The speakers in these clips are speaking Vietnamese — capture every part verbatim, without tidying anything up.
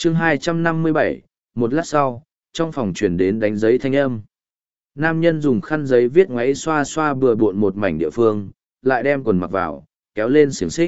chương hai trăm năm mươi bảy, một lát sau, trong phòng truyền đến đánh giấy thanh âm. Nam nhân dùng khăn giấy viết ngoáy xoa xoa bừa bộn một mảnh địa phương, lại đem quần mặc vào, kéo lên xiềng xích.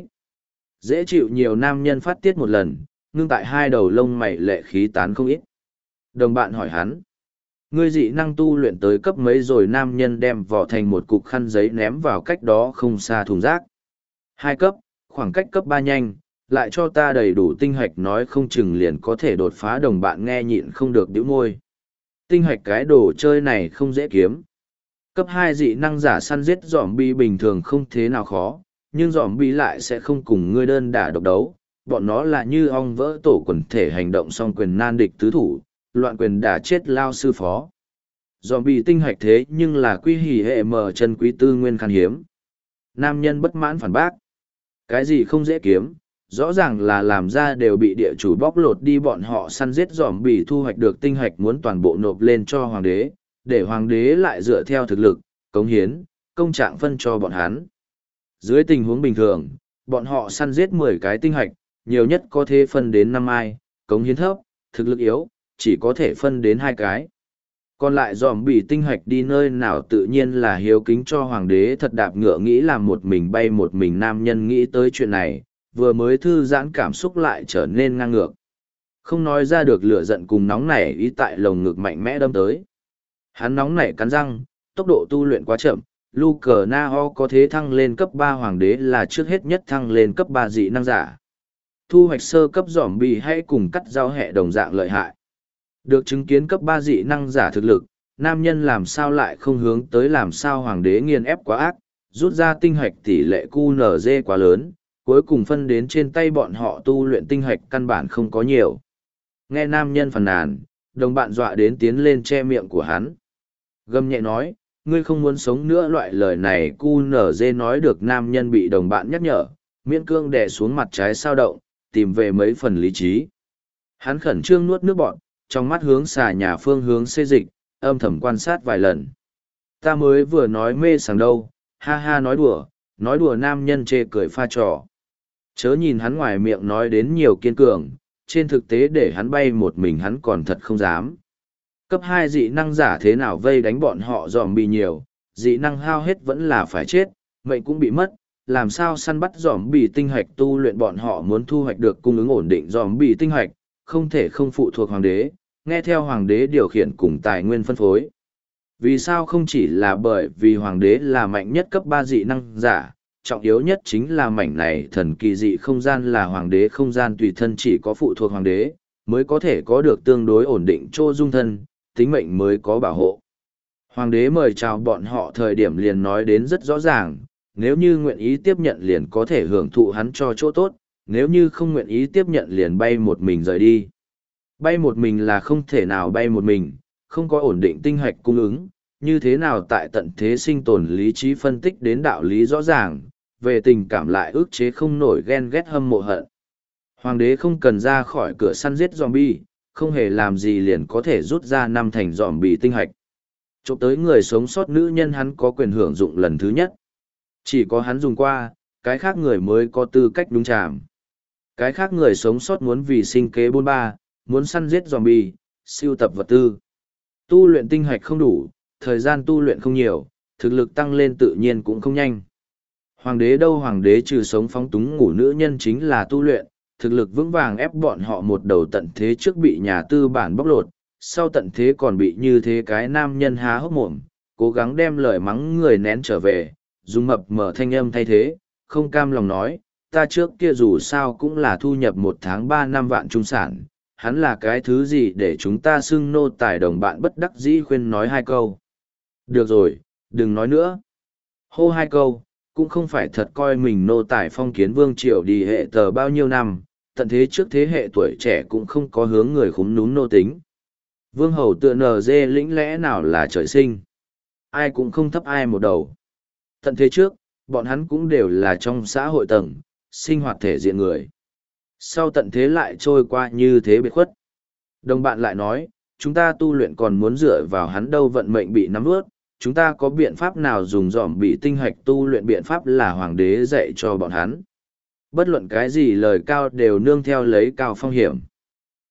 Dễ chịu nhiều nam nhân phát tiết một lần, ngưng tại hai đầu lông mày lệ khí tán không ít. Đồng bạn hỏi hắn, ngươi dị năng tu luyện tới cấp mấy rồi? Nam nhân đem vỏ thành một cục khăn giấy ném vào cách đó không xa thùng rác. Hai cấp, khoảng cách cấp ba nhanh, lại cho ta đầy đủ tinh hạch nói không chừng liền có thể đột phá. Đồng bạn nghe nhịn không được bĩu môi. Tinh hạch cái đồ chơi này không dễ kiếm. Cấp hai dị năng giả săn giết zombie bình thường không thế nào khó, nhưng zombie lại sẽ không cùng ngươi đơn đả độc đấu. Bọn nó là như ong vỡ tổ, quần thể hành động song quyền nan địch tứ thủ, loạn quyền đả chết lao sư phó. Zombie tinh hạch thế nhưng là quy hỉ hệ mở chân quý tư nguyên khan hiếm. Nam nhân bất mãn phản bác. Cái gì không dễ kiếm, rõ ràng là làm ra đều bị địa chủ bóc lột đi. Bọn họ săn giết zombie thu hoạch được tinh hạch muốn toàn bộ nộp lên cho hoàng đế, để hoàng đế lại dựa theo thực lực, cống hiến, công trạng phân cho bọn hắn. Dưới tình huống bình thường, bọn họ săn giết mười cái tinh hạch, nhiều nhất có thể phân đến năm ai, cống hiến thấp, thực lực yếu, chỉ có thể phân đến hai cái. Còn lại zombie tinh hạch đi nơi nào tự nhiên là hiếu kính cho hoàng đế. Thật đạp ngựa nghĩ làm một mình bay một mình. Nam nhân nghĩ tới chuyện này, vừa mới thư giãn cảm xúc lại trở nên ngang ngược. Không nói ra được lửa giận cùng nóng nảy ý tại lồng ngực mạnh mẽ đâm tới. Hắn nóng nảy cắn răng, tốc độ tu luyện quá chậm. Luke Nao có thế thăng lên cấp ba, hoàng đế là trước hết nhất thăng lên cấp ba dị năng giả. Thu hoạch sơ cấp zombie hay cùng cắt rau hẹ đồng dạng lợi hại. Được chứng kiến cấp ba dị năng giả thực lực, nam nhân làm sao lại không hướng tới. Làm sao hoàng đế nghiền ép quá ác, rút ra tinh hạch tỷ lệ Q N Z quá lớn, cuối cùng phân đến trên tay bọn họ tu luyện tinh hạch căn bản không có nhiều. Nghe nam nhân phàn nàn, đồng bạn dọa đến tiến lên che miệng của hắn. Gầm nhẹ nói, ngươi không muốn sống nữa. Loại lời này Q N Z nói được, nam nhân bị đồng bạn nhắc nhở, miễn cương đè xuống mặt trái sao động, tìm về mấy phần lý trí. Hắn khẩn trương nuốt nước bọt, trong mắt hướng xà nhà phương hướng xê dịch, âm thầm quan sát vài lần. Ta mới vừa nói mê sảng đâu, ha ha nói đùa, nói đùa. Nam nhân chê cười pha trò. Chớ nhìn hắn ngoài miệng nói đến nhiều kiên cường, trên thực tế để hắn bay một mình hắn còn thật không dám. Cấp hai dị năng giả thế nào vây đánh bọn họ zombie nhiều, dị năng hao hết vẫn là phải chết, mệnh cũng bị mất. Làm sao săn bắt zombie tinh hạch tu luyện? Bọn họ muốn thu hoạch được cung ứng ổn định zombie tinh hạch, không thể không phụ thuộc hoàng đế, nghe theo hoàng đế điều khiển cùng tài nguyên phân phối. Vì sao? Không chỉ là bởi vì hoàng đế là mạnh nhất cấp ba dị năng giả, trọng yếu nhất chính là mảnh này thần kỳ dị không gian là hoàng đế không gian tùy thân, chỉ có phụ thuộc hoàng đế mới có thể có được tương đối ổn định chỗ dung thân, tính mệnh mới có bảo hộ. Hoàng đế mời chào bọn họ thời điểm liền nói đến rất rõ ràng, nếu như nguyện ý tiếp nhận liền có thể hưởng thụ hắn cho chỗ tốt, nếu như không nguyện ý tiếp nhận liền bay một mình rời đi. Bay một mình là không thể nào bay một mình, không có ổn định tinh hạch cung ứng, như thế nào tại tận thế sinh tồn? Lý trí phân tích đến đạo lý rõ ràng, về tình cảm lại ức chế không nổi ghen ghét hâm mộ hận. Hoàng đế không cần ra khỏi cửa săn giết zombie, không hề làm gì liền có thể rút ra năm thành zombie tinh hạch. Chụp tới người sống sót nữ nhân hắn có quyền hưởng dụng lần thứ nhất. Chỉ có hắn dùng qua, cái khác người mới có tư cách đúng chạm. Cái khác người sống sót muốn vì sinh kế bôn ba, muốn săn giết zombie, siêu tập vật tư. Tu luyện tinh hạch không đủ, thời gian tu luyện không nhiều, thực lực tăng lên tự nhiên cũng không nhanh. Hoàng đế đâu? Hoàng đế trừ sống phóng túng ngủ nữ nhân chính là tu luyện, thực lực vững vàng ép bọn họ một đầu tận thế trước bị nhà tư bản bóc lột, sau tận thế còn bị như thế cái nam nhân há hốc mồm, cố gắng đem lời mắng người nén trở về, dùng mập mở thanh âm thay thế, không cam lòng nói, ta trước kia dù sao cũng là thu nhập một tháng ba năm vạn trung sản, hắn là cái thứ gì để chúng ta xưng nô tài? Đồng bạn bất đắc dĩ khuyên nói hai câu. Được rồi, đừng nói nữa. Hô hai câu, cũng không phải thật coi mình nô tài. Phong kiến vương triều đi hệ tờ bao nhiêu năm, tận thế trước thế hệ tuổi trẻ cũng không có hướng người khúm núm nô tính. Vương hầu tựa nờ dê lĩnh lẽ nào là trời sinh. Ai cũng không thấp ai một đầu. Tận thế trước, bọn hắn cũng đều là trong xã hội tầng, sinh hoạt thể diện người. Sau tận thế lại trôi qua như thế biệt khuất. Đồng bạn lại nói, chúng ta tu luyện còn muốn dựa vào hắn đâu, vận mệnh bị nắm ướt, chúng ta có biện pháp nào dùng dòm bị tinh hạch tu luyện? Biện pháp là hoàng đế dạy cho bọn hắn. Bất luận cái gì lời cao đều nương theo lấy cao phong hiểm.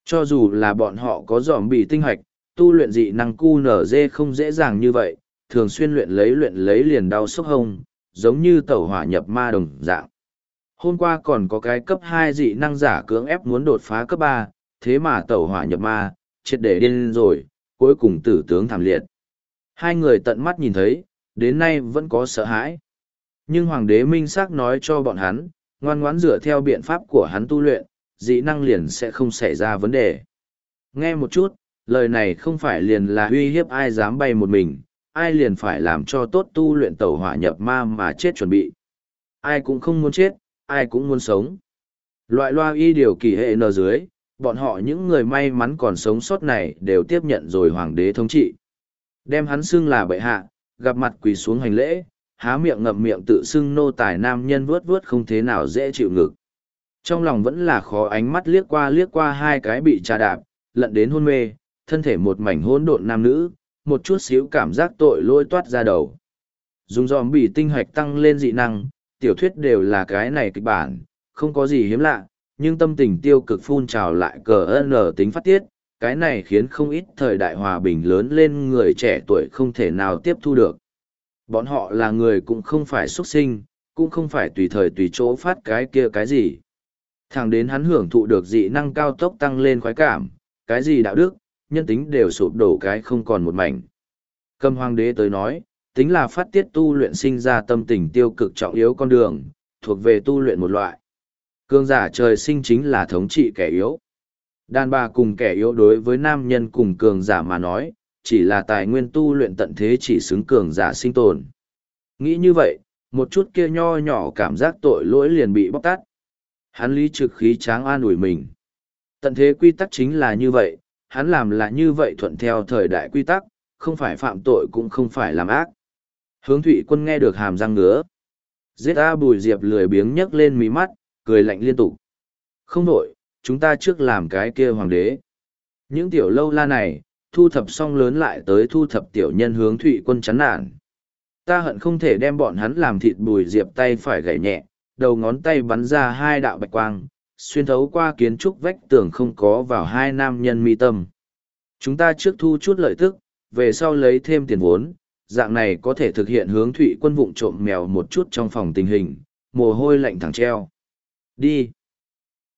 Cho dù là bọn họ có dòm bị tinh hoạch, tu luyện dị năng cu nở dê không dễ dàng như vậy, thường xuyên luyện lấy luyện lấy liền đau sốc hông, giống như tẩu hỏa nhập ma đồng dạng. Hôm qua còn có cái cấp hai dị năng giả cưỡng ép muốn đột phá cấp ba, thế mà tẩu hỏa nhập ma, triệt để điên rồi, cuối cùng tử tướng thảm liệt. Hai người tận mắt nhìn thấy, đến nay vẫn có sợ hãi. Nhưng Hoàng đế minh xác nói cho bọn hắn, ngoan ngoãn dựa theo biện pháp của hắn tu luyện, dị năng liền sẽ không xảy ra vấn đề. Nghe một chút, lời này không phải liền là uy hiếp ai dám bay một mình, ai liền phải làm cho tốt tu luyện tẩu hỏa nhập ma mà chết chuẩn bị. Ai cũng không muốn chết, ai cũng muốn sống. Loại loa y điều kỳ hệ nờ dưới, bọn họ những người may mắn còn sống sót này đều tiếp nhận rồi hoàng đế thống trị. Đem hắn xưng là bệ hạ, gặp mặt quỳ xuống hành lễ, há miệng ngậm miệng tự xưng nô tài nam nhân vuốt vuốt không thế nào dễ chịu ngực. Trong lòng vẫn là khó ánh mắt liếc qua liếc qua hai cái bị trà đạp, lận đến hôn mê, thân thể một mảnh hỗn độn nam nữ, một chút xíu cảm giác tội lỗi toát ra đầu. Dùng dòm bị tinh hoạch tăng lên dị năng, tiểu thuyết đều là cái này kịch bản, không có gì hiếm lạ, nhưng tâm tình tiêu cực phun trào lại cờ ân ở tính phát tiết, cái này khiến không ít thời đại hòa bình lớn lên người trẻ tuổi không thể nào tiếp thu được. Bọn họ là người cũng không phải xuất sinh, cũng không phải tùy thời tùy chỗ phát cái kia cái gì. Thẳng đến hắn hưởng thụ được dị năng cao tốc tăng lên khoái cảm, cái gì đạo đức, nhân tính đều sụp đổ cái không còn một mảnh. Cầm hoàng đế tới nói, tính là phát tiết tu luyện sinh ra tâm tình tiêu cực trọng yếu con đường, thuộc về tu luyện một loại. Cường giả trời sinh chính là thống trị kẻ yếu. Đàn bà cùng kẻ yếu đối với nam nhân cùng cường giả mà nói, chỉ là tài nguyên tu luyện tận thế chỉ xứng cường giả sinh tồn. Nghĩ như vậy, một chút kia nho nhỏ cảm giác tội lỗi liền bị bóc tát. Hắn lý trực khí tráng an ủi mình. Tận thế quy tắc chính là như vậy, hắn làm là như vậy thuận theo thời đại quy tắc, không phải phạm tội cũng không phải làm ác. Hướng Thụy Quân nghe được hàm răng ngứa. Giết A Bùi Diệp lười biếng nhấc lên mí mắt, cười lạnh liên tục. Không nổi, chúng ta trước làm cái kia hoàng đế. Những tiểu lâu la này, thu thập xong lớn lại tới thu thập tiểu nhân Hướng Thụy Quân chán nản. Ta hận không thể đem bọn hắn làm thịt Bùi Diệp tay phải gảy nhẹ, đầu ngón tay bắn ra hai đạo bạch quang, xuyên thấu qua kiến trúc vách tường không có vào hai nam nhân mi tâm. Chúng ta trước thu chút lợi tức, về sau lấy thêm tiền vốn, dạng này có thể thực hiện Hướng Thụy Quân vụng trộm mèo một chút trong phòng tình hình, mồ hôi lạnh thẳng treo. Đi.